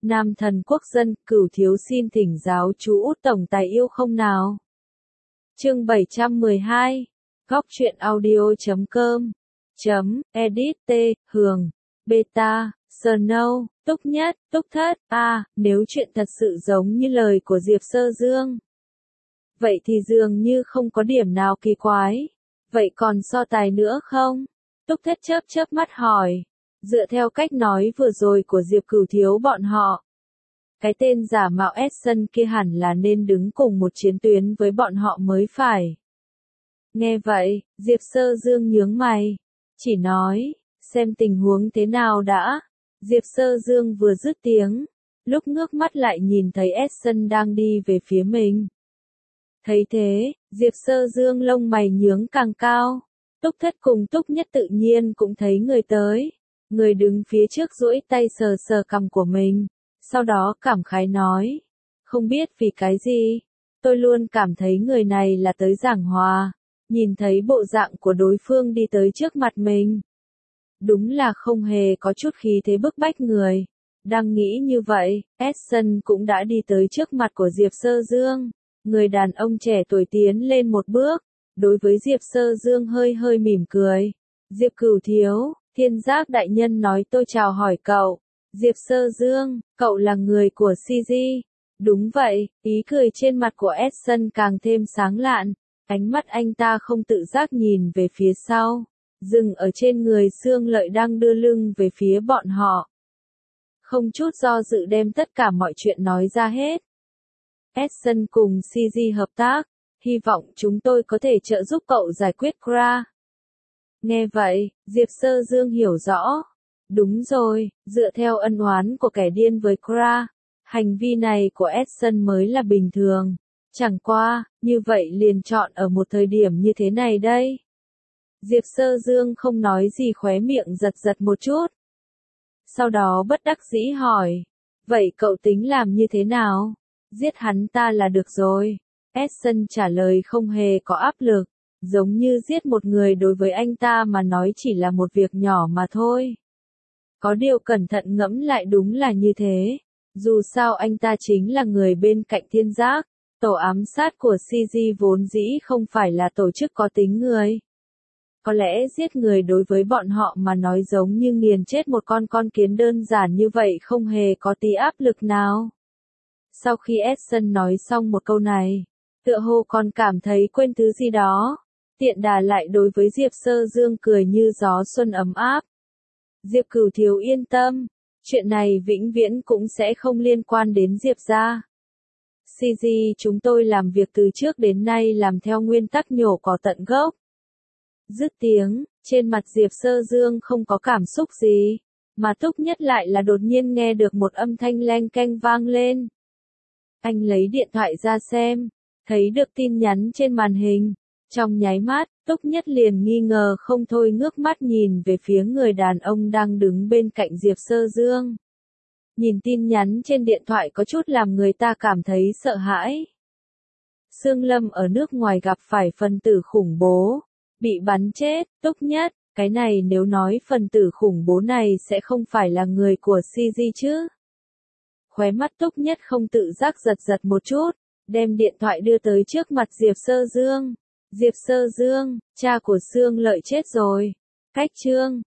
Nam thần quốc dân, Cửu thiếu xin thỉnh giáo chú Út tổng tài yêu không nào. Chương 712. Góc truyện audio.com. Edit T. Hường. Beta. Snow. Túc Nhất. Túc Thất. Nếu chuyện thật sự giống như lời của Diệp Sơ Dương, vậy thì dường như không có điểm nào kỳ quái. Vậy còn so tài nữa không? Túc Thất chớp mắt hỏi. Dựa theo cách nói vừa rồi của Diệp Cửu thiếu bọn họ, cái tên giả mạo Edson kia hẳn là nên đứng cùng một chiến tuyến với bọn họ mới phải. Nghe vậy, Diệp Sơ Dương nhướng mày. Chỉ nói, xem tình huống thế nào đã. Diệp Sơ Dương vừa dứt tiếng, lúc ngước mắt lại nhìn thấy Edson đang đi về phía mình. Thấy thế, Diệp Sơ Dương lông mày nhướng càng cao. Túc Thất cùng Túc Nhất tự nhiên cũng thấy người tới. Người đứng phía trước duỗi tay sờ sờ cằm của mình, sau đó cảm khái nói, không biết vì cái gì, tôi luôn cảm thấy người này là tới giảng hòa. Nhìn thấy bộ dạng của đối phương đi tới trước mặt mình, đúng là không hề có chút khí thế bức bách người. Đang nghĩ như vậy, Edson cũng đã đi tới trước mặt của Diệp Sơ Dương. Người đàn ông trẻ tuổi tiến lên một bước, đối với Diệp Sơ Dương hơi mỉm cười. Diệp Cửu thiếu, Thiên Giác đại nhân nói tôi chào hỏi cậu. Diệp Sơ Dương, cậu là người của CG. Đúng vậy, ý cười trên mặt của Edson càng thêm sáng lạn. Ánh mắt anh ta không tự giác nhìn về phía sau, dừng ở trên người Xương Lợi đang đưa lưng về phía bọn họ. Không chút do dự đem tất cả mọi chuyện nói ra hết. Edson cùng CG hợp tác, hy vọng chúng tôi có thể trợ giúp cậu giải quyết Kra. Nghe vậy, Diệp Sơ Dương hiểu rõ. Đúng rồi, dựa theo ân oán của kẻ điên với Kra, hành vi này của Edson mới là bình thường. Chẳng qua, như vậy liền chọn ở một thời điểm như thế này đây. Diệp Sơ Dương không nói gì, khóe miệng giật một chút. Sau đó bất đắc dĩ hỏi, vậy cậu tính làm như thế nào? Giết hắn ta là được rồi. Edson trả lời không hề có áp lực, giống như giết một người đối với anh ta mà nói chỉ là một việc nhỏ mà thôi. Có điều cẩn thận ngẫm lại đúng là như thế. Dù sao anh ta chính là người bên cạnh Thiên Giác. Tổ ám sát của CG vốn dĩ không phải là tổ chức có tính người. Có lẽ giết người đối với bọn họ mà nói giống như nghiền chết một con kiến đơn giản như vậy, không hề có tí áp lực nào. Sau khi Edson nói xong một câu này, tựa hồ còn cảm thấy quên thứ gì đó. Tiện đà lại đối với Diệp Sơ Dương cười như gió xuân ấm áp. Diệp Cửu thiếu yên tâm, chuyện này vĩnh viễn cũng sẽ không liên quan đến Diệp gia. CG chúng tôi làm việc từ trước đến nay làm theo nguyên tắc nhổ cỏ tận gốc. Dứt tiếng, trên mặt Diệp Sơ Dương không có cảm xúc gì, mà Túc Nhất lại là đột nhiên nghe được một âm thanh leng keng vang lên. Anh lấy điện thoại ra xem, thấy được tin nhắn trên màn hình. Trong nháy mắt, Túc Nhất liền nghi ngờ không thôi ngước mắt nhìn về phía người đàn ông đang đứng bên cạnh Diệp Sơ Dương. Nhìn tin nhắn trên điện thoại có chút làm người ta cảm thấy sợ hãi. Sương Lâm ở nước ngoài gặp phải phần tử khủng bố, bị bắn chết. Túc Nhất, cái này nếu nói phần tử khủng bố này sẽ không phải là người của CG chứ? Khóe mắt Túc Nhất không tự giác giật một chút, đem điện thoại đưa tới trước mặt Diệp Sơ Dương. Diệp Sơ Dương, cha của Xương Lợi chết rồi. Cách chương